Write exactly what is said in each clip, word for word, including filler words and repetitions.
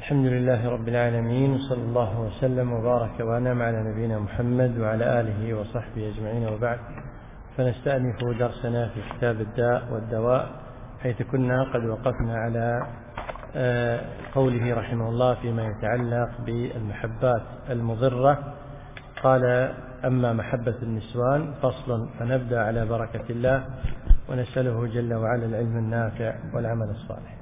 الحمد لله رب العالمين، وصلى الله وسلم وبارك وأنعم على نبينا محمد وعلى آله وصحبه أجمعين، وبعد. فنستأنف درسنا في كتاب الداء والدواء، حيث كنا قد وقفنا على قوله رحمه الله فيما يتعلق بالمحبات المضرة. قال: أما محبة النسوان فصل، فنبدأ على بركة الله ونسأله جل وعلا العلم النافع والعمل الصالح.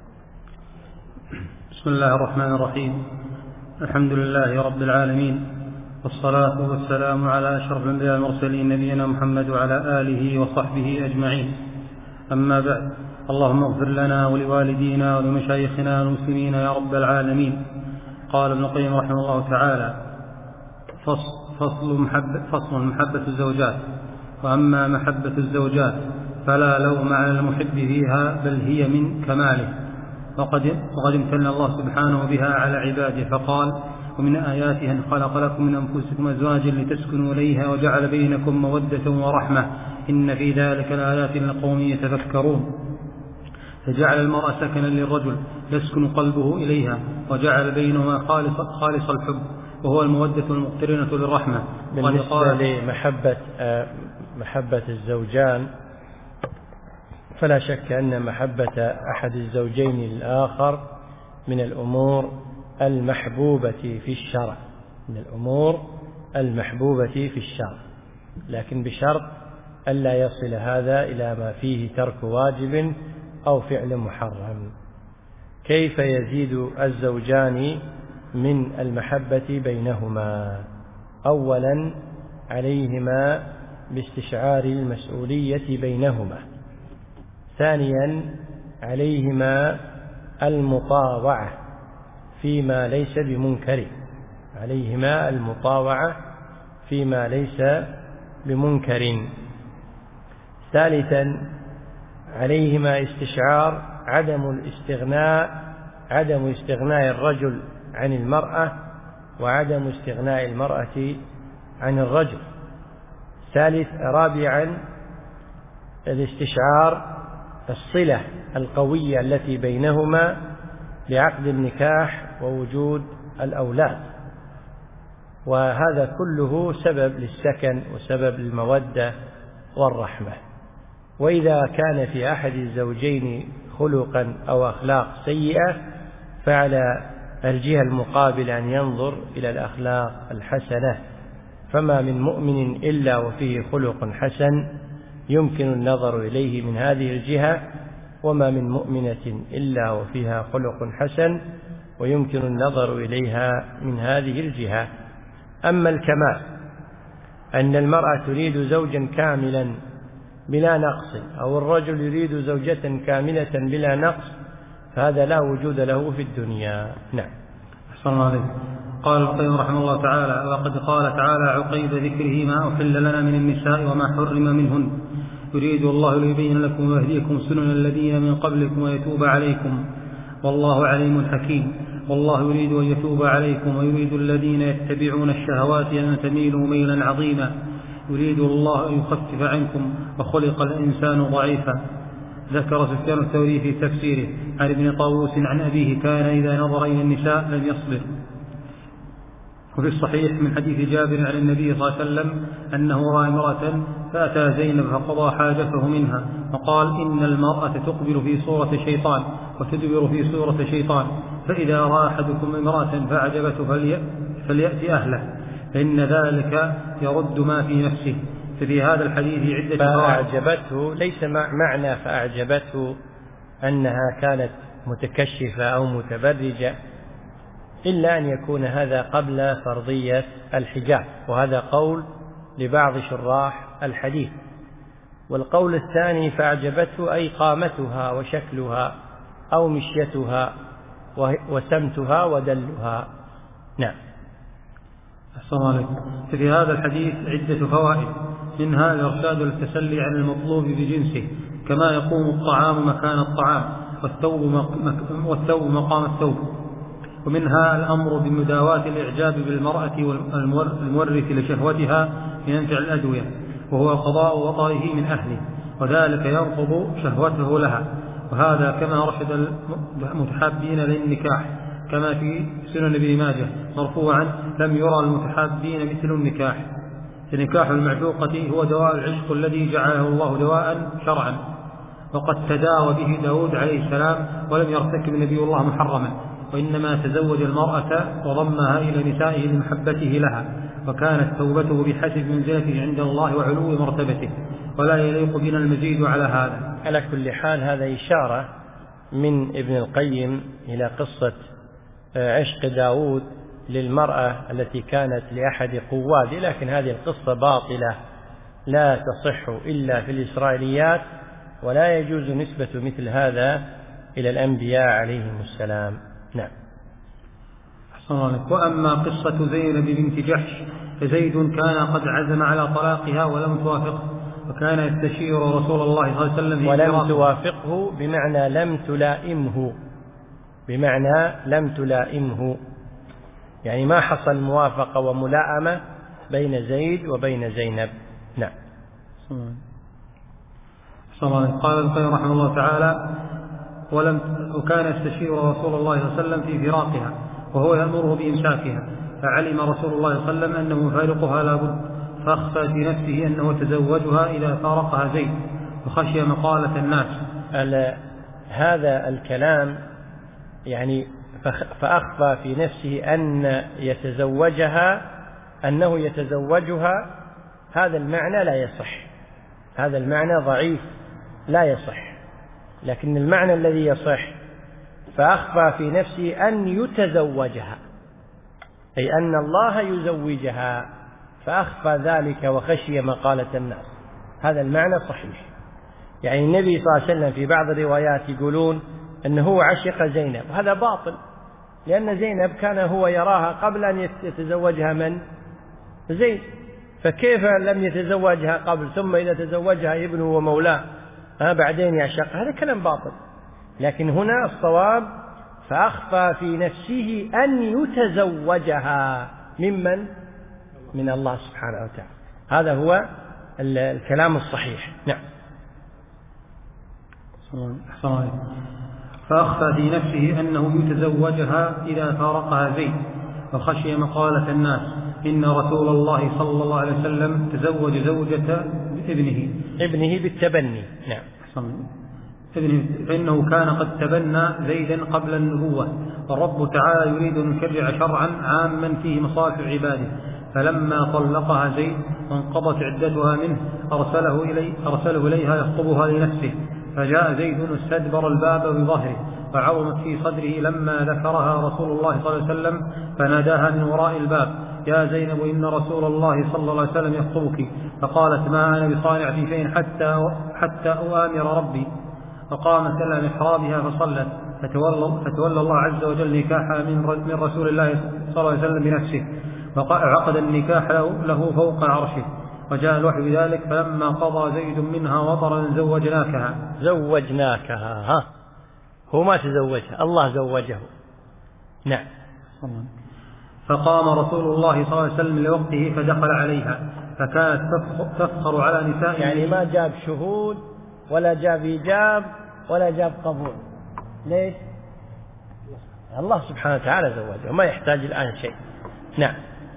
بسم الله الرحمن الرحيم. الحمد لله رب العالمين، والصلاة والسلام على أشرف الأنبياء المرسلين نبينا محمد وعلى آله وصحبه أجمعين. أما بعد، اللهم اغفر لنا ولوالدينا ولمشايخنا المسلمين يا رب العالمين. قال ابن القيم رحمه الله تعالى: فصل, فصل, محبة, فصل محبة الزوجات. وأما محبة الزوجات فلا لوم على المحب فيها، بل هي من كماله، وقد, وقد امتن الله سبحانه بها على عباده، فقال: ومن آياته أن خلق لكم من أنفسكم أزواجا لتسكنوا إليها وجعل بينكم مودة ورحمة، إن في ذلك لآيات لقوم يتفكرون. فجعل المرأة سكنا للرجل يسكن قلبه إليها، وجعل بينهما خالص, خالص الحب، وهو المودة المقترنة للرحمة. بالنسبة لمحبة محبة الزوجان، فلا شك أن محبة أحد الزوجين للآخر من الأمور المحبوبة في الشرع من الأمور المحبوبة في الشرع لكن بشرط ألا يصل هذا إلى ما فيه ترك واجب أو فعل محرم. كيف يزيد الزوجان من المحبة بينهما؟ أولا، عليهما باستشعار المسؤولية بينهما. ثانيا، عليهما المطاوعة فيما ليس بمنكر عليهما المطاوعة فيما ليس بمنكر ثالثا، عليهما استشعار عدم الاستغناء عدم استغناء الرجل عن المرأة، وعدم استغناء المرأة عن الرجل. ثالث رابعا، الاستشعار الصلة القوية التي بينهما بعقد النكاح ووجود الأولاد، وهذا كله سبب للسكن وسبب للمودة والرحمة. وإذا كان في أحد الزوجين خلقا أو أخلاق سيئة، فعلى الجهة المقابلة أن ينظر إلى الأخلاق الحسنة، فما من مؤمن إلا وفيه خلق حسن يمكن النظر إليه من هذه الجهة، وما من مؤمنة إلا وفيها خلق حسن ويمكن النظر إليها من هذه الجهة. أما الكمال، أن المرأة تريد زوجا كاملا بلا نقص، أو الرجل يريد زوجة كاملة بلا نقص، فهذا لا وجود له في الدنيا. نعم. أحسن الله عليك. قال ابن القيم رحمه الله تعالى: وقد قال تعالى عقيب ذكره ما أحل لنا من النساء وما حرم منهن، يريد الله ليبين لكم ويهديكم سنن الذين من قبلكم ويتوب عليكم، والله عليم حكيم. والله يريد أن يتوب عليكم، ويريد الذين يتبعون الشهوات أن تميلوا ميلا عظيما، يريد الله أن يخفف عنكم، وخلق الإنسان ضعيفا. ذكر سفيان الثوري في تفسيره عن ابن طاووس عن أبيه: كان إذا نظر إلى النساء لم يصبر. وفي الصحيح من حديث جابر عن النبي صلى الله عليه وسلم أنه رأى امرأة فأتى زينب فقضى حاجته منها، وقال: إن المرأة تقبل في صورة شيطان وتدبر في صورة شيطان، فإذا رأى أحدكم امرأة فأعجبته فليأتي أهله، فإن ذلك يرد ما في نفسه. ففي هذا الحديث عدة فأعجبته ليس معنى فأعجبته أنها كانت متكشفة أو متبرجة، إلا أن يكون هذا قبل فرضية الحجاب، وهذا قول لبعض شراح الحديث. والقول الثاني فأعجبته أي قامتها وشكلها أو مشيتها وسمتها ودلها. نعم. أحسن عليكم. في هذا الحديث عدة فوائد، منها الإرشاد للتسلي عن المطلوب بجنسه، كما يقوم الطعام مكان الطعام، والثوب, والثوب مقام الثوب. ومنها الأمر بمداواة الإعجاب بالمرأة والمورث لشهوتها بمنفع الأدوية، وهو قضاء وطئه من أهله، وذلك يرفض شهوته لها، وهذا كما رشد المتحابين للنكاح، كما في سنن ابن ماجه مرفوعا: لم يرى المتحابين مثل النكاح. فنكاح المعشوقة هو دواء العشق الذي جعله الله دواء شرعا، وقد تداوى به داود عليه السلام ولم يرتكب نبي الله محرما، وإنما تزوج المرأة وضمها إلى نسائه لمحبته لها، وكانت توبته بحسب منزلته عند الله وعلو مرتبته، ولا يليق بنا المزيد على هذا. على كل حال هذا إشارة من ابن القيم إلى قصة عشق داود للمرأة التي كانت لأحد قواده، لكن هذه القصة باطلة لا تصح إلا في الإسرائيليات، ولا يجوز نسبة مثل هذا إلى الأنبياء عليهم السلام. نعم. وأما قصة زينب بنت جحش فزيد كان قد عزم على طلاقها ولم توافقه، وكان يستشير رسول الله صلى الله عليه وسلم. ولم توافقه بمعنى لم تلائمه، بمعنى لم تلائمه، يعني ما حصل موافقة وملائمة بين زيد وبين زينب. نعم. قال القيم رحمه الله تعالى: ولم وكان يستشير رسول الله صلى الله عليه وسلم في فراقها وهو يأمره بإمساكها، فعلم رسول الله صلى الله عليه وسلم أنه فارقها لا بد، فأخفى في نفسه أنه تزوجها إذا فارقها زيد، وخشي مقالة الناس. هذا الكلام يعني فأخفى في نفسه أن يتزوجها أنه يتزوجها، هذا المعنى لا يصح، هذا المعنى ضعيف لا يصح، لكن المعنى الذي يصح فأخفى في نفسه أن يتزوجها، أي أن الله يزوجها، فأخفى ذلك وخشي مقالة الناس، هذا المعنى صحيح. يعني النبي صلى الله عليه وسلم في بعض الروايات يقولون أنه عشق زينب، وهذا باطل، لأن زينب كان هو يراها قبل أن يتزوجها من؟ زيد، فكيف لم يتزوجها قبل ثم إذا تزوجها ابنه ومولاه ها بعدين يعشق؟ هذا كلام باطل. لكن هنا الصواب فأخفى في نفسه أن يتزوجها ممن؟ من الله سبحانه وتعالى، هذا هو الكلام الصحيح. نعم. فأخفى في نفسه أنه يتزوجها إذا فارقها زيد، وخشي مقالة الناس إن رسول الله صلى الله عليه وسلم تزوج زوجة ابنه ابنه بالتبني. نعم. ابنه، فإنه كان قد تبنى زيدا قبل النبوة، والرب تعالى يريد أن يشرع شرعا عاما فيه مصالح عباده، فلما طلقها زيد وانقضت عدتها منه أرسله, إلي أرسله إليها يخطبها لنفسه، فجاء زيد واستدبر الباب بظهره، فعظمت في صدره لما ذكرها رسول الله صلى الله عليه وسلم، فناداها من وراء الباب: يا زينب إن رسول الله صلى الله عليه وسلم يخطبك. فقالت: ما أنا بصانع في شيء حتى, حتى أؤامر ربي. فقامت إلى محرابها فصلت، فتولى, فتولى الله عز وجل نكاحها من رسول الله صلى الله عليه وسلم بنفسه، وعقد النكاح له, له فوق عرشه، وجاء الوحي بذلك. فلما قضى زيد منها وطرا زوجناكها. زوجناكها، ها هو ما تزوجها، الله زوجه. نعم. فقام رسول الله صلى الله عليه وسلم لوقته فدخل عليها، فكانت تفخر على نسائه، يعني ما جاب شهود ولا جاب إيجاب ولا جاب قبول. ليش؟ الله سبحانه وتعالى زوجه، ما يحتاج الآن شيء. نعم.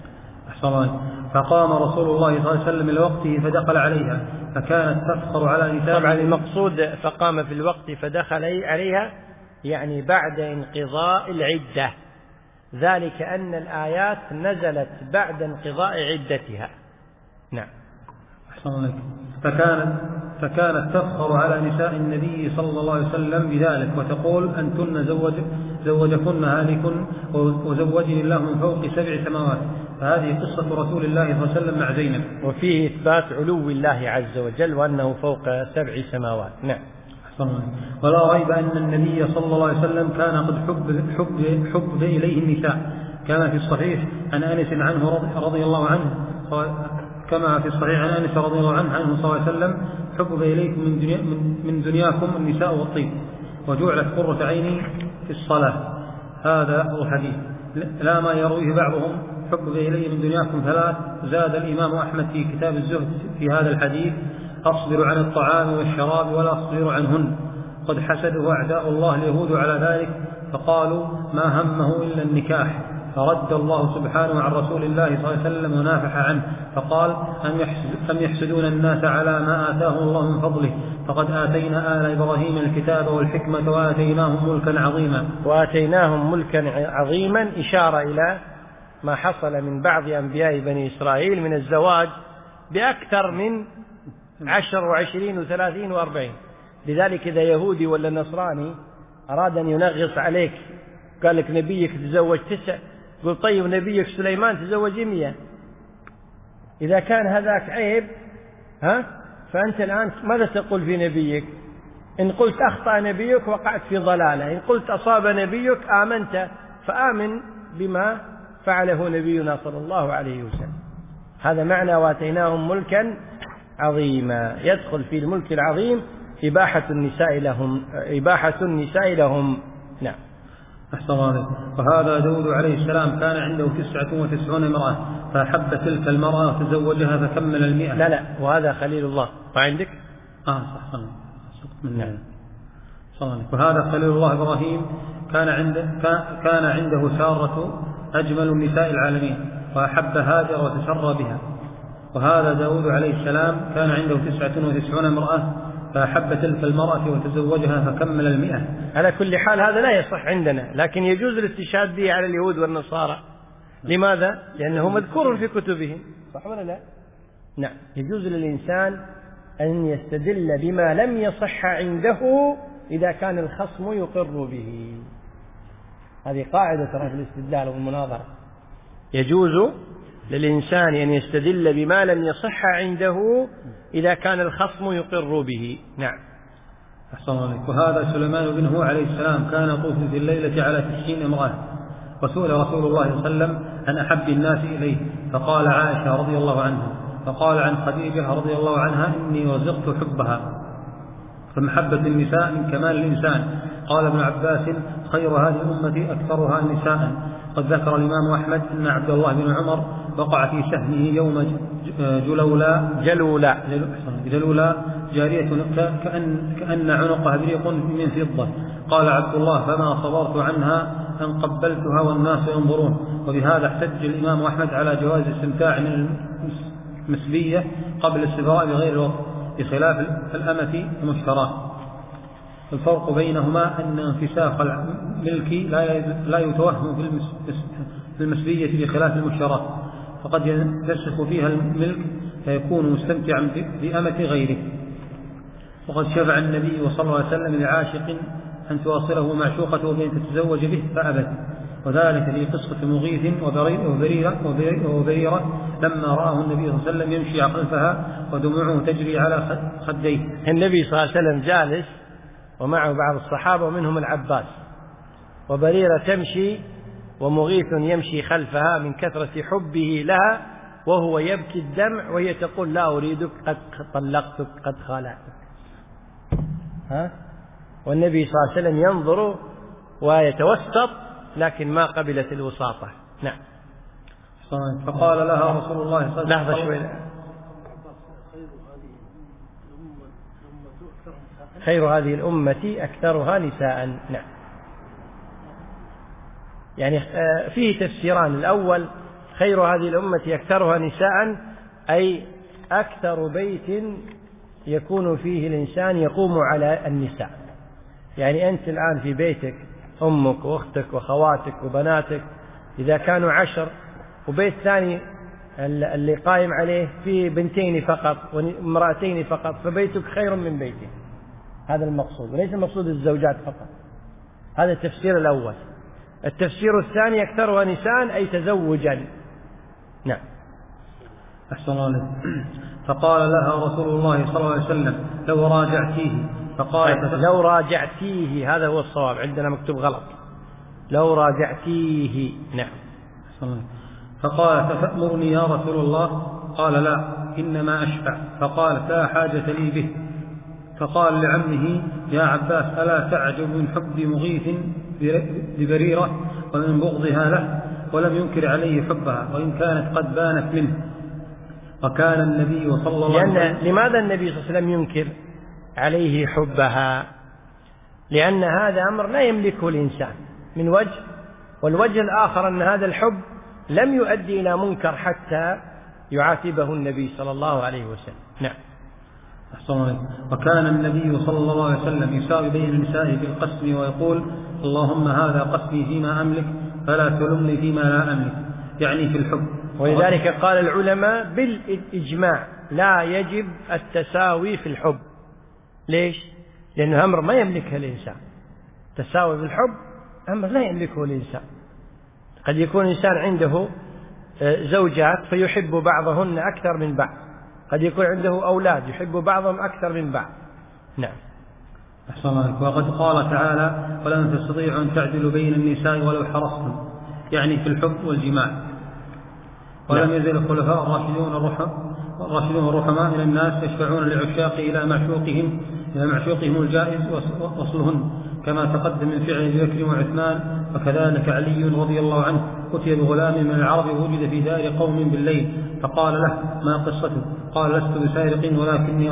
فقام رسول الله صلى الله عليه وسلم لوقته فدخل عليها، فكانت تفخر على نسائه. طبعا المقصود فقام في الوقت فدخل عليها يعني بعد انقضاء العدة، ذلك أن الآيات نزلت بعد انقضاء عدتها. نعم. فكانت, فكانت تفخر على نساء النبي صلى الله عليه وسلم بذلك، وتقول: أنتن زوج زوجكن هالكن وزوجني الله من فوق سبع سماوات. فهذه قصة رسول الله صلى الله عليه وسلم مع زينب، وفيه إثبات علو الله عز وجل وأنه فوق سبع سماوات. نعم. ولا ريب أن النبي صلى الله عليه وسلم كان قد حب, حب, حب إليه النساء، كما في الصحيح عن أنس عنه رضي الله عنه كما في الصحيح عن أنس رضي الله عنه عنه صلى الله عليه وسلم: حبب إليكم من, دنيا من دنياكم النساء والطيب، وجعلت قرة عيني في الصلاة. هذا هو الحديث، لا ما يرويه بعضهم: حبب إلي من دنياكم ثلاث. زاد الإمام أحمد في كتاب الزهد في هذا الحديث: أصبر عن الطعام والشراب ولا أصبر عنهن. قد حسده أعداء الله اليهود على ذلك، فقالوا ما همه إلا النكاح، فرد الله سبحانه عن رسول الله صلى الله عليه وسلم ونافح عنه فقال أم يحسدون الناس على ما آتاهم الله من فضله فقد آتينا آل إبراهيم الكتاب والحكمة وآتيناهم ملكا عظيما. وآتيناهم ملكا عظيما إشارة إلى ما حصل من بعض أنبياء بني إسرائيل من الزواج بأكثر من عشر وعشرين وثلاثين وأربعين. لذلك إذا يهودي ولا نصراني أراد أن ينغص عليك قال لك نبيك تزوج تسع، قل طيب نبيك سليمان تزوج مية. إذا كان هذاك عيب ها فأنت الآن ماذا تقول في نبيك؟ إن قلت أخطأ نبيك وقعت في ضلالة، إن قلت أصاب نبيك آمنت، فآمن بما فعله نبينا صلى الله عليه وسلم. هذا معنى وآتيناهم ملكا عظيما. يدخل في الملك العظيم إباحة النساء لهم إباحة النساء لهم نعم. أحسن عليك. وهذا داود عليه السلام كان عنده تسعة وتسعون امرأة فأحب تلك المرأة وتزوجها فكمل المئة. لا لا وهذا خليل الله. وعندك آه صح صح نعم. وهذا خليل الله إبراهيم كان عنده كان عنده سارة أجمل النساء العالمين وأحب هاجر وتسرى بها. وهذا داود عليه السلام كان عنده تسعة وتسعون امرأة فأحب تلك المرأة وتزوجها فكمل المئة. على كل حال هذا لا يصح عندنا، لكن يجوز الاستشهاد به على اليهود والنصارى. لماذا؟ لأنه مذكور في كتبهم، صح ولا لا؟ نعم. يجوز للإنسان أن يستدل بما لم يصح عنده إذا كان الخصم يقر به. هذه قاعدة ترى في الاستدلال والمناظرة. يجوز للإنسان أن يستدل بما لم يصح عنده إذا كان الخصم يقر به. نعم. أحسن عليك. وهذا سليمان بن هو عليه السلام كان يطوف في الليلة على تسعين امرأة، وسئل رسول الله صلى الله عليه وسلم عن أحب الناس إليه فقال عائشة رضي الله عنها، فقال عن خديجة رضي الله عنها إني وزقت حبها. فمحبة النساء من كمال الإنسان. قال ابن عباس خير هذه الأمة أكثرها نساء. قد ذكر الإمام أحمد أن عبد الله بن عمر وقع في سهمه يوم جلولا جلولا جلولا جارية كأن, كأن عنقها بريق من فضة. قال عبد الله فما صبرت عنها أن قبلتها والناس ينظرون. وبهذا احتج الإمام أحمد على جواز الاستمتاع من المسبية قبل السفراء بغير الوقت بخلاف الأمة المشتراه. الفرق بينهما أن انفساخ الملك لا يتوهم في المسبية بخلاف المشتراه، فقد ينفسخ فيها الملك فيكون مستمتعا بأمة غيره. وقد شفع النبي صلى الله عليه وسلم لعاشق أن تواصله معشوقته بأن تتزوج به فأبت، وذلك في قصة مغيث وبريرة, وبريرة لما رآه النبي صلى الله عليه وسلم يمشي خلفها ودموعه تجري على خديه. النبي صلى الله عليه وسلم جالس ومعه بعض الصحابة ومنهم العباس، وبريرة تمشي ومغيث يمشي خلفها من كثرة حبه لها وهو يبكي الدمع وهي تقول لا أريدك قد طلقتك قد خالعتك. ها؟ والنبي صلى الله عليه وسلم ينظر ويتوسط لكن ما قبلت الوساطة. نعم. فقال لها رسول الله صلى الله عليه وسلم لحظة شوي. خير هذه الأمة أكثرها نساء. نعم. يعني فيه تفسيران. الأول خير هذه الأمة أكثرها نساء أي أكثر بيت يكون فيه الإنسان يقوم على النساء. يعني أنت الآن في بيتك أمك وأختك وخواتك وبناتك إذا كانوا عشر، وبيت ثاني اللي قائم عليه فيه بنتين فقط وامرأتين فقط، فبيتك خير من بيتك. هذا المقصود، وليس المقصود الزوجات فقط. هذا التفسير الأول. التفسير الثاني أكثرها نساء أي تزوجا. نعم. أحسن الله. فقال لها رسول الله صلى الله عليه وسلم لو راجعتيه. فقالت لو راجعتيه، هذا هو الصواب، عندنا مكتوب غلط. لو راجعتيه. نعم. فقالت فأمرني يا رسول الله؟ قال لا إنما أشفع. فقالت لا حاجة لي به. فقال لعمه يا عباس ألا تعجب من حب مغيث ببريرة ومن بغضها له؟ ولم ينكر عليه حبها وإن كانت قد بانت منه. وكان النبي صلى الله عليه وسلم لأن لماذا النبي صلى الله عليه وسلم ينكر عليه حبها؟ لأن هذا أمر لا يملكه الإنسان من وجه، والوجه الآخر أن هذا الحب لم يؤدي إلى منكر حتى يعاتبه النبي صلى الله عليه وسلم. نعم. وكان النبي صلى الله عليه وسلم يساوي بين النساء في القسم ويقول اللهم هذا قسمي فيما أملك فلا تلمني فيما لا أملك، يعني في الحب. ولذلك قال العلماء بالإجماع لا يجب التساوي في الحب. ليش؟ لأنه أمر ما يملكه الإنسان. تساوي في الحب أمر لا يملكه الإنسان. قد يكون الإنسان عنده زوجات فيحب بعضهن أكثر من بعض، قد يكون عنده أولاد يحب بعضهم أكثر من بعض. نعم. أحسن الله. وقد قال تعالى ولن تستطيعوا أن تعدلوا بين النساء ولو حرصتم، يعني في الحب والجماع. ولم يزل الخلفاء الراشدون الراشدون الرحماء إلى الناس يشفعون للعشاق إلى معشوقهم إلى معشوقهم الجائز وصلهن، كما تقدم من فعل أبي بكر وعثمان. وكذلك علي رضي الله عنه أتي بغلام من العرب وجد في دار قوم بالليل فقال له ما قصته؟ قال لست بسارق ولكني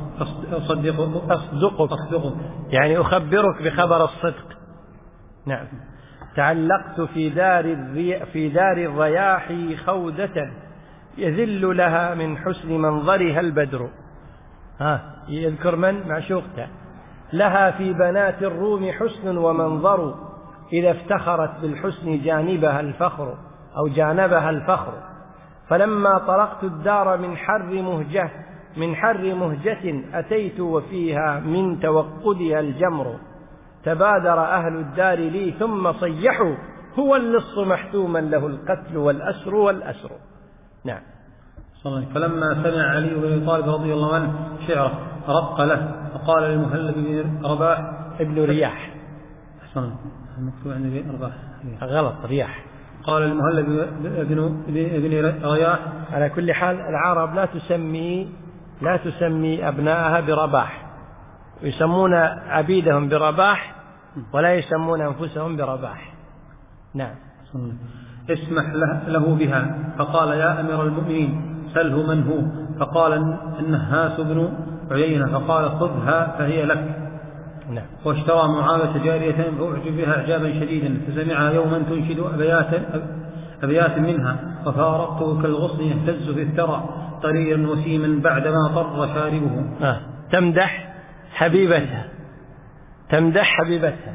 أصدق أصدقك أصدقك يعني أخبرك بخبر الصدق. نعم. تعلقت في دار الري... في دار الرياح خودة يذل لها من حسن منظرها البدر. ها يذكر من؟ معشوقته. لها في بنات الروم حسن ومنظر إذا افتخرت بالحسن جانبها الفخر أو جانبها الفخر. فلما طرقت الدار من حر مهجة من حر مهجة أتيت وفيها من توقدها الجمر. تبادر أهل الدار لي ثم صيحوا هو اللص محتوما له القتل والأسر والأسر. نعم. فلما سمع علي بن أبي طالب رضي الله عنه شعره رق له فقال للمهلب بن رباح ابن رياح. أحسن مكتوب عندي رباح غلط رياح. قال المهلب بن ابن رياح. على كل حال العرب لا تسمي لا تسمي أبنائها برباح، يسمون عبيدهم برباح ولا يسمون أنفسهم برباح. نعم. اسمح له بها. فقال يا أمير المؤمنين سله من هو؟ فقال النهاس بن عيينة. فقال خذها فهي لك. نعم. واشترى معاوية جارية فأعجب بها إعجابا شديدا، فسمعها يوما تنشد أبيات, أبيات منها وفارقته كالغصن يهتز في الثرى طريا وسيما بعدما طر شاربه. آه. تمدح حبيبتها تمدح حبيبتها.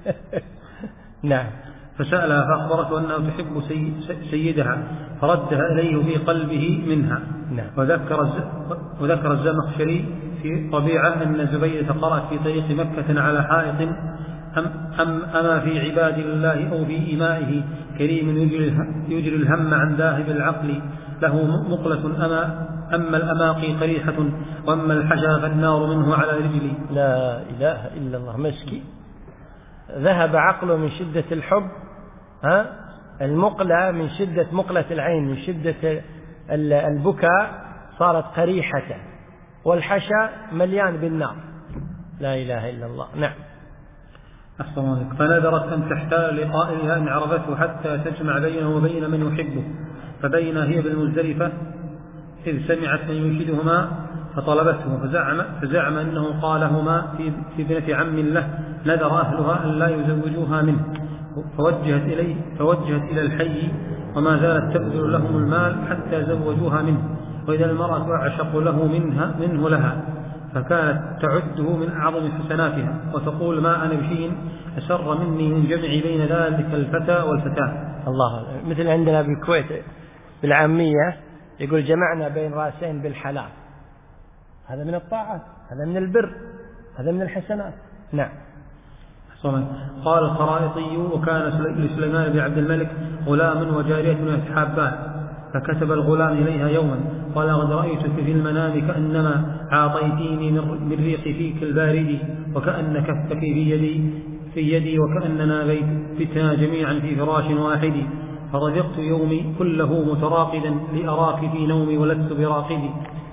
نعم. فسألها فأخبرته أنها تحب سيدها فردها إليه في قلبه منها. نعم. وذكر وذكر الزمخشري في طبيعة أن زبيدة قرأت في طريق مكة على حائط أم, أم أما في عباد الله أو في إمائه كريم يجري الهم عن ذاهب العقل له مقلة أما أما الأماقي قريحة وأما الحشا فالنار منه على رجلي. لا إله إلا الله. مسكين ذهب عقله من شدة الحب. ها المقلة من شدة مقلة العين من شدة البكاء صارت قريحة، والحشا مليان بالنار. لا إله إلا الله. نعم. أحسن. فنذرت أن تحتال لقائها إن عرفته حتى تجمع بينه وبين من يحبه. فبين هي بالمزدلفة إذ سمعت من ينشدهما فطلبته فزعم, فزعم أنه قالهما في, في ابنة عم له نذر أهلها أن لا يزوجوها منه. فوجهت إليه فوجهت إلى الحي وما زالت تبذل لهم المال حتى زوجوها منه. وإذا المرأة أعشق له منها منه لها فكانت تعده من أعظم حسناتها وتقول ما أنا بشيء أسر مني من جمع بين ذلك الفتى والفتاة. الله. مثل عندنا بالكويت بالعامية يقول جمعنا بين راسين بالحلال. هذا من الطاعات، هذا من البر، هذا من الحسنات. نعم. قال الخرائطي وكان لسليمان بن عبد الملك غلام وجارية يتحابان فكتب الغلام إليها يوما قال قد رأيتك في المنام كأنما أعطيتيني من ريق فيك البارد وكأن كفك في يدي في يدي وكأننا بتنا جميعا في فراش واحد. فرزقت يومي كله متراقدا لأراك في نومي ولست براقدي.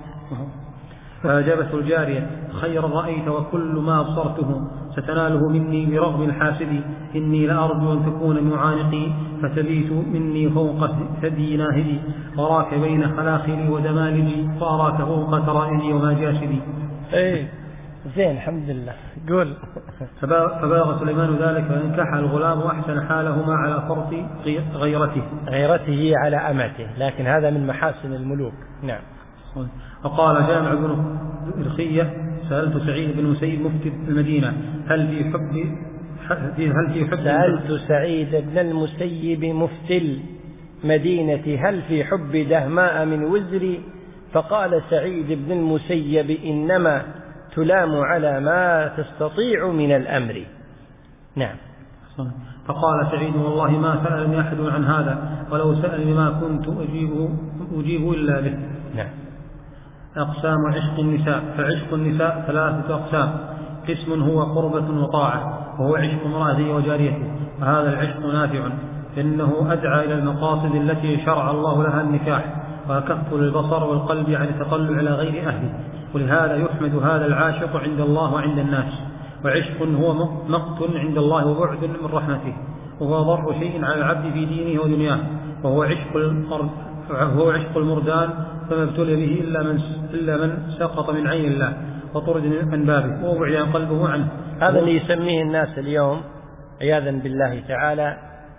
فأجابته الجارية خيرا رأيت وكل ما أبصرته ستناله مني برغم الحاسد. إني لأرجو أن تكون معانقي فتبيت مني فوق ثدي ناهدي وراك بين خلاخلي ودمالجي وأراك فوق ترائدي ومجاشدي. أي زين الحمد لله. قول. فبلغ سليمان ذلك فانكح الغلام وأحسن حالهما على فرط غيرته غيرته على أمته، لكن هذا من محاسن الملوك. نعم. وقال جامع بن رخية سألت سعيد بن مسيب مفتي المدينة هل في حب هل في حب سألت سعيد بن المسيب مفتي المدينة هل في حب دهماء من وزري، فقال سعيد بن المسيب إنما تلام على ما تستطيع من الأمر. نعم. فقال سعيد والله ما سألني أحد عن هذا، ولو سألني ما كنت أجيبه, أجيبه إلا به. نعم. أقسام عشق النساء. فعشق النساء ثلاثة أقسام. قسم هو قربة وطاعة، وهو عشق امرأته وجاريته، وهذا العشق نافع إنه أدعى إلى المقاصد التي شرع الله لها النكاح، وكف للبصر والقلب عن التطلع على غير أهله، ولهذا يحمد هذا العاشق عند الله وعند الناس. وعشق هو مقت عند الله وبعد من رحمته، وهو ضر شيء على العبد في دينه ودنياه، وهو عشق وهو عشق المردان، فما ابتلي به إلا من, إلا من سقط من عين الله وطرد من بابه ووضع قلبه عنه. هذا اللي يسميه الناس اليوم عياذا بالله تعالى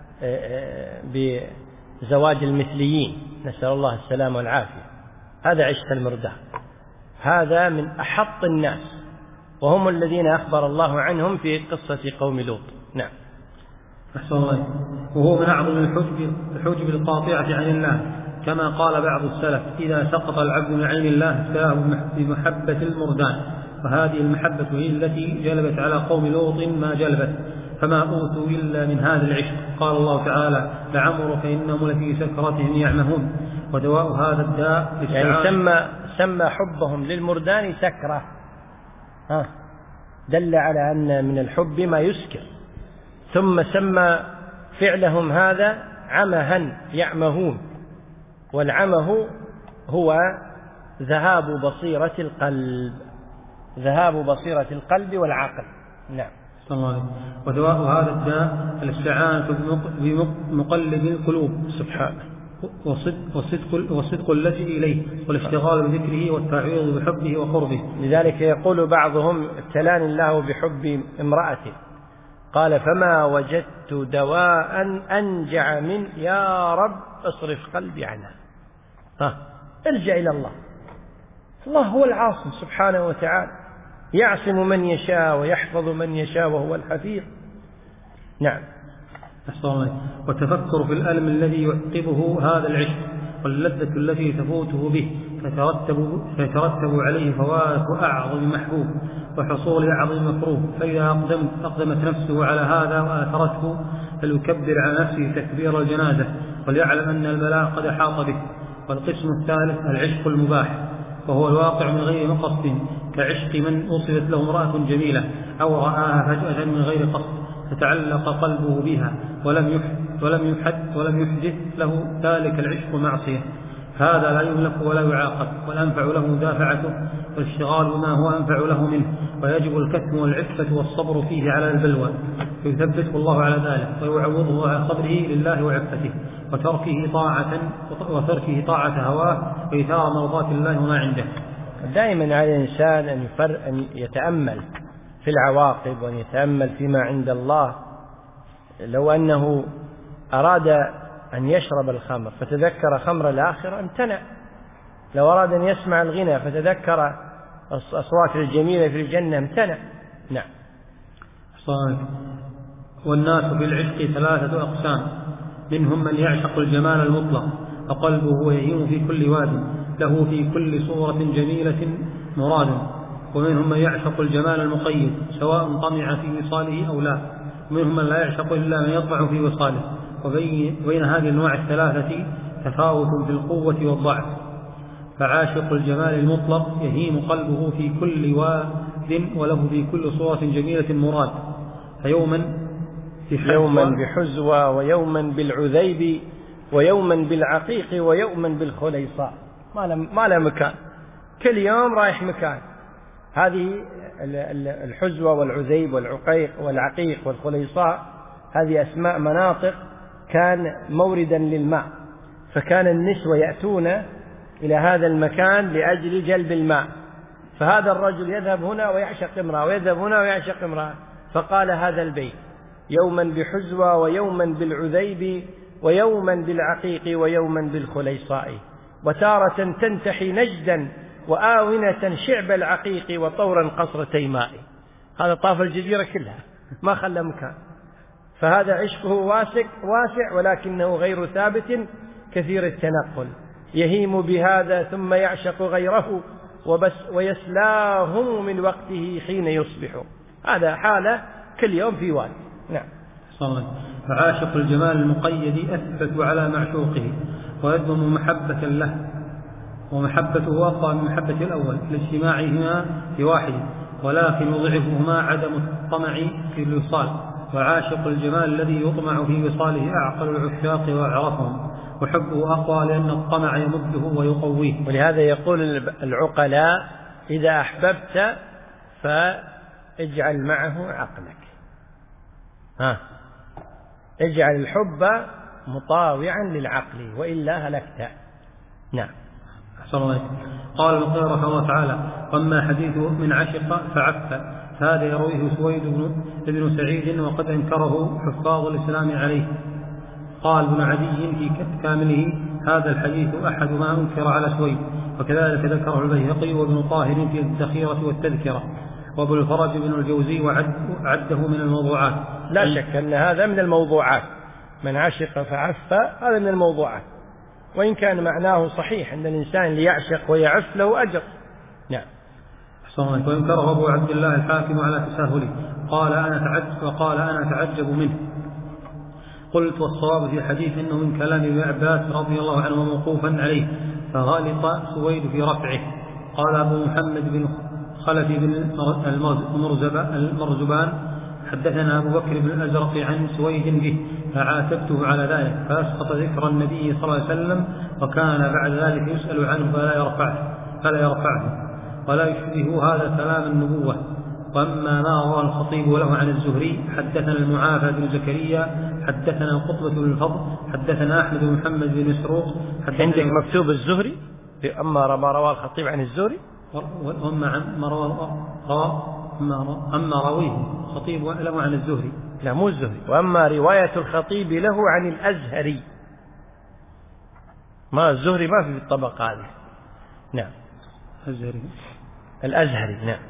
بزواج المثليين، نسأل الله السلامة والعافية. هذا عشق المردان، هذا من أحط الناس، وهم الذين أخبر الله عنهم في قصة قوم لوط. نعم. أحسن الله. وهو من أعظم الحجب, الحجب القاطعة عن الله، كما قال بعض السلف إذا سقط العبد من عين الله ابتلاه بمحبة المردان، وهذه المحبة هي التي جلبت على قوم لوط ما جلبت، فما أوتوا إلا من هذا العشق. قال الله تعالى لعمرك إنهم لفي سكرتهم يعمهون، ودواء هذا الداء يعني سمى, سمى حبهم للمردان سكرة، ها دل على أن من الحب ما يسكر، ثم سمى فعلهم هذا عمها يعمهون، والعمه هو ذهاب بصيرة القلب، ذهاب بصيرة القلب والعقل. نعم. ودواء هذا الداء الاستعانة بمقلب القلوب سبحانه، والصدق, والصدق التي إليه، والاشتغال بذكره والتعويض بحبه وقربه. لذلك يقول بعضهم ابتلاني الله بحب امرأته، قال فما وجدت دواء أنجع من يا رب اصرف قلبي عنها. ها ارجع إلى الله، الله هو العاصم سبحانه وتعالى، يعصم من يشاء ويحفظ من يشاء وهو الحفيظ. نعم. والتفكر في الألم الذي يعقبه هذا العشق، واللذة التي تفوته به، فيترتب, فيترتب عليه فوات أعظم محبوب وحصول أعظم مكروه. فإذا أقدمت, أقدمت نفسه على هذا وآثرته فليكبر على نفسه تكبير الجنازة، وليعلم أن البلاء قد أحاط به. والقسم الثالث العشق المباح، وهو الواقع من غير مقصد، كعشق من وصلت له امرأة جميلة أو رآها فجأة من غير قصد فتعلق قلبه بها ولم يحد ولم يحد ولم يحدث له ذلك العشق معصية، هذا لا يملك ولا يعاقب، والأنفع له مدافعته والاشتغال بما هو أنفع له منه، ويجب الكتم والعفة والصبر فيه على البلوى، فيثبته الله على ذلك ويعوضه على صبره لله وعفته، وتركه طاعة وتركه طاعة هواه وإثار مرضات الله وما عنده. دائما على الإنسان أن, أن يتأمل في العواقب وأن يتأمل فيما عند الله. لو أنه أراد أن يشرب الخمر فتذكر خمر الآخرة امتنع، لو أراد أن يسمع الغنى فتذكر الأصوات الجميلة في الجنة امتنع. نعم. صحيح. والناس في العشق ثلاثة أقسام، منهم من يعشق الجمال المطلق فقلبه يهيم في كل واد، له في كل صورة جميلة مراد، ومنهم من يعشق الجمال المقيد سواء طمع في وصاله أو لا، ومنهم من لا يعشق إلا من يطمع في وصاله. وبين هذه الأنواع الثلاثة تفاوت في القوة والضعف. فعاشق الجمال المطلق يهيم قلبه في كل واد وله في كل صورة جميلة مراد، فيوما يوما بحزوة ويوما بالعذيب ويوما بالعقيق ويوما بالخليصاء، ما له مكان، كل يوم رايح مكان. هذه الحزوة والعذيب والعقيق والعقيق والخليصاء هذه أسماء مناطق كان موردا للماء، فكان النسوة يأتون إلى هذا المكان لأجل جلب الماء، فهذا الرجل يذهب هنا ويعشق امرأة ويذهب هنا ويعشق امرأة، فقال هذا البيت: يوما بحزوى ويوما بالعذيب ويوما بالعقيق ويوما بالخليصاء، وتارة تنتحي نجدا وآونة شعب العقيق وطورا قصر تيماء. هذا طاف الجزيرة كلها ما خلى مكان. فهذا عشقه واسع واسع ولكنه غير ثابت كثير التنقل، يهيم بهذا ثم يعشق غيره وبس ويسلاهم من وقته حين يصبح. هذا حالة كل يوم في واد. نعم. فعاشق الجمال المقيد أثبت على معشوقه ويضم محبة له، ومحبته أقوى من محبة الأول لاجتماعهما في واحد، ولكن يضعفهما عدم الطمع في الوصال. وعاشق الجمال الذي يطمع في وصاله أعقل العشاق وأعرفهم، وحبه أقوى لأن الطمع يمده ويقويه. ولهذا يقول العقلاء: إذا أحببت فاجعل معه عقلك، ها اجعل الحب مطاوعا للعقل وإلا هلكت. نعم. أحسن الله. قال القيم رحمه الله تعالى: وأما حديثه من عشق فعف، هذا يرويه سويد بن, بن سعيد وقد أنكره حفاظ الإسلام عليه. قال ابن عدي في كامله: هذا الحديث أحد ما أنكر على سويد، وكذلك ذكره البيهقي وابن طاهر في الذخيرة والتذكرة، وابو الفرج بن الجوزي وعده من الموضوعات. لا شك أن هذا من الموضوعات، من عشق فعف هذا من الموضوعات، وإن كان معناه صحيح أن الإنسان ليعشق ويعف له أجر. نعم. وينكره أبو عبد الله الحاكم على تساهله، قال أنا تعجب وقال أنا أتعجب منه. قلت: والصواب في حديث إنه من كلام ابن عباس رضي الله عنه موقوفا عليه، فغالط سويد في رفعه. قال أبو محمد بن خلف بن المرزبان: حدثنا أبو بكر بن الأزرق عن سويد به، فعاتبته على ذلك، فأسقط ذكر النبي صلى الله عليه وسلم، وكان بعد ذلك يسأل عنه فلا يرفعه فلا يرفعه ولا يشبه هذا كلام النبوة. وأما ما رواه الخطيب له عن الزهري: حدثنا المعافى بن زكريا حدثنا قطبة بن الفضل حدثنا أحمد بن محمد بن مسروق. عندك مكتوب الزهري؟ أما ما رواه الخطيب عن الزهري، وأما ما رواه أما راويه الخطيب له عن الزهري، لا مو الزهري، وأما رواية الخطيب له عن الأزهري. ما الزهري ما في الطبقة هذه. نعم. الأزهري الأزهري نعم،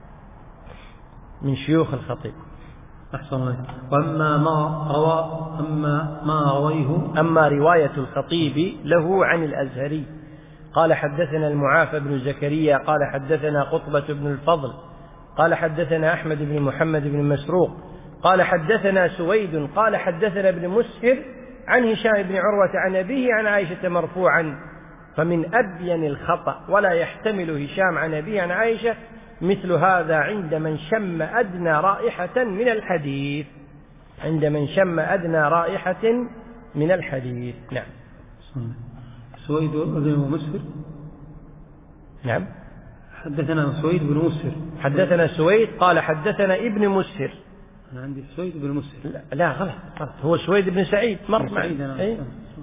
من شيوخ الخطيب. أحسن الله. وأما ما روى أما ما رويه أما رواية الخطيب له عن الأزهري قال: حدثنا المعافى بن زكريا قال حدثنا قطبة بن الفضل قال حدثنا أحمد بن محمد بن مسروق قال حدثنا سويد قال حدثنا ابن مسهر عن هشام بن عروة عن أبيه عن عائشة مرفوعا. فمن أبين الخطأ ولا يحتمل هشام عن أبيه عن عائشة مثل هذا عند من شم أدنى رائحة من الحديث، عند من شم أدنى رائحة من الحديث. نعم. سويد بن مسهر. نعم. حدثنا سويد بن مسهر. حدثنا سويد قال حدثنا ابن مسهر. أنا عندي سويد بن مسهر. لا, لا غلط غلط، هو سويد بن سعيد مر معي. أي.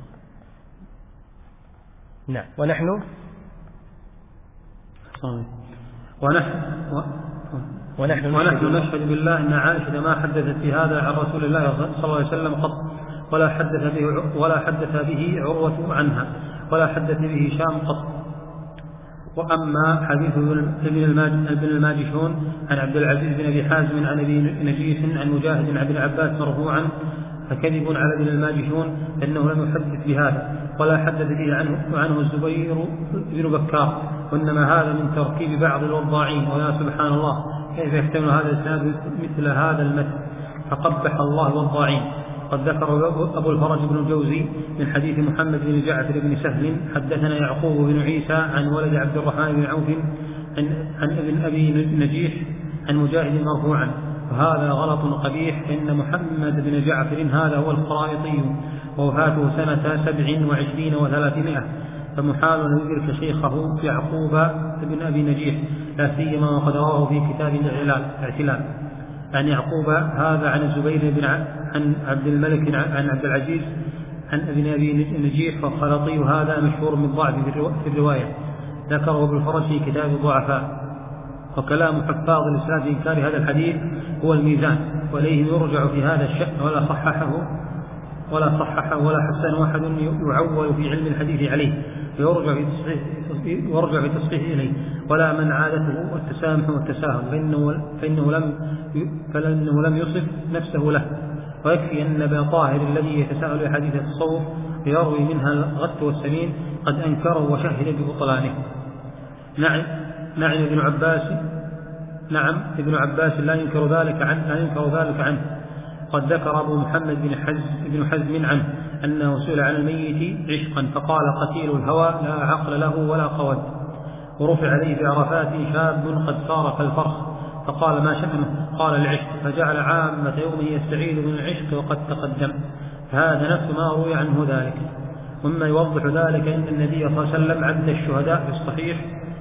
نعم. ونحن صحيح. ونحن و... ونحن, ونحن نشهد بالله أن عائشة ما حدثت بهذا عن رسول الله صلى الله عليه وسلم قط، ولا حدث به ولا حدث به عروة عنها، ولا حدث به هشام قط. وأما حديث ابن الماجشون عن عبد العزيز بن أبي حازم عن أبي نجيس عن مجاهد عن ابن عباس مرفوعا فكذب على ابن الماجشون أنه لم يحدث بهذا، ولا حدث به عنه, عنه الزبير بن بكار، وإنما هذا من تركيب بعض الوضاعين. ويا سبحان الله كيف يحتمل هذا الإسناد مثل هذا المثل، فقبح الله الوضاعين. قد ذكر أبو الفرج بن الجوزي من حديث محمد بن جعفر بن سهل حدثنا يعقوب بن عيسى عن ولد عبد الرحمن بن عوف عن, عن ابن أبي نجيح عن مجاهد مرفوعا، وهذا غلط قبيح، إن محمد بن جعفر هذا هو الخرائطي، ووفاته سنة سبع وعشرين وثلاثمائة، فمحال أن يدرك شيخه يعقوب بن أبي نجيح، لا سيما وقد رواه في كتاب الاعتلال عن يعقوب هذا عن الزبير بن عن عبد الملك عن عبد العزيز عن ابن أبي نجيح، والخلطي هذا مشهور من ضعف في الرواية، ذكره ابن الفرج في كتاب الضعفاء. وكلام حفاظ الإسناد في إنكار هذا الحديث هو الميزان، وإليه يرجع في هذا الشأن، ولا صححه ولا صححه ولا حسن أحد يعول في علم الحديث عليه، ويرجع في تصحيح يرجع في تصحيح إليه، ولا من عادته والتسامح والتساهل، فإنه, فإنه, لم فإنه لم يصف نفسه له. ويكفي أن أبا طاهر الذي يتساهل بحديث التصوف يروي منها الغث والسمين قد أنكره وشهد ببطلانه. نعم نعم ابن عباس نعم ابن عباس لا ينكر ذلك عنه لا ينكر ذلك عنه قد ذكر أبو محمد بن حزم بن حزم عنه أنه سئل عن الميت عشقا فقال قتيل الهوى لا عقل له ولا قود. ورفع عليه في عرفات شاب قد صار كالفرخ فقال ما شأنه؟ قال العشق، فجعل عامة يومه يستعيذ من العشق وقد تقدم. هذا نفس ما روي عنه ذلك. مما يوضح ذلك أن النبي صلى الله عليه وسلم عد الشهداء في الصحيح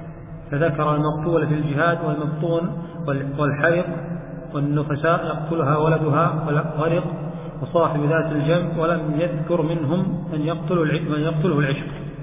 فذكر المقتول في الجهاد والمبطون والحرق والنفساء يقتلها ولدها والغرق وصاحب ذات الجنب، ولم يذكر منهم من يقتله من يقتله العشق.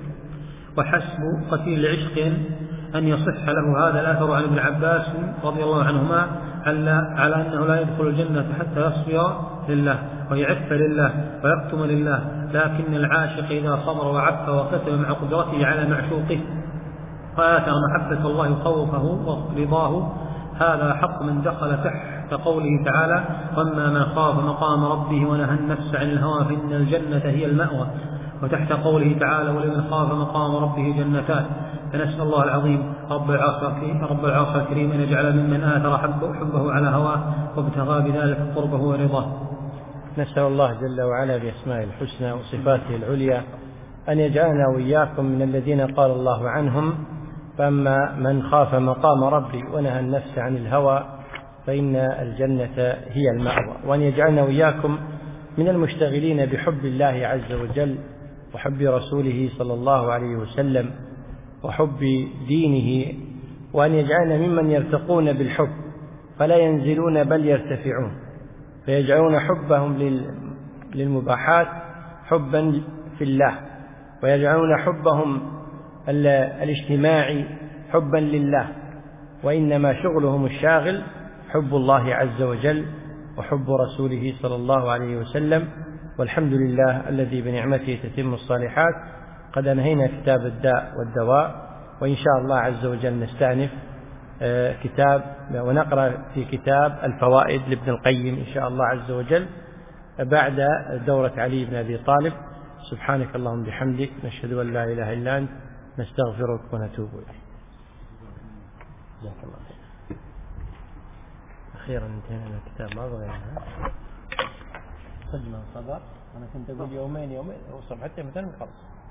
وحسب قتيل العشق أن يصح له هذا الأثر عن ابن عباس رضي الله عنهما على أنه لا يدخل الجنة حتى يصبر لله ويعف لله ويكتم لله، لكن العاشق إذا صبر وعف وكتم مع قدرته على معشوقه وآثر محبة الله وخوفه ورضاه، هذا حق من دخل تحت قوله تعالى وأما من خاف مقام ربه ونهى النفس عن الهوى فإن الجنة هي المأوى، وتحت قوله تعالى ولمن خاف مقام ربه جنتان. فنسأل الله العظيم رب العرش الكريم أن يجعل ممن آثر حبه على هواه وابتغى بذلك قربه ورضاه. نسأل الله جل وعلا بأسمائه الحسنى وصفاته العليا أن يجعلنا وإياكم من الذين قال الله عنهم فأما من خاف مقام ربي ونهى النفس عن الهوى فإن الجنة هي المأوى، وأن يجعلنا وإياكم من المشتغلين بحب الله عز وجل وحب رسوله صلى الله عليه وسلم وحب دينه، وأن يجعلنا ممن يرتقون بالحب فلا ينزلون بل يرتفعون، فيجعلون حبهم للمباحات حبا في الله، ويجعلون حبهم الاجتماعي حبا لله، وإنما شغلهم الشاغل حب الله عز وجل وحب رسوله صلى الله عليه وسلم. والحمد لله الذي بنعمته تتم الصالحات. قد أنهينا كتاب الداء والدواء، وإن شاء الله عز وجل نستأنف كتاب ونقرأ في كتاب الفوائد لابن القيم إن شاء الله عز وجل بعد دورة علي بن أبي طالب. سبحانك اللهم بحمدك نشهد أن لا إله إلا أنت نستغفرك ونتوب إليك. جزاك الله خير. أخيرا انتهينا من الكتاب، ما بغينا صدمة صدر. أنا كنت أقول يومين يومين وصل حتى مثلا خلص.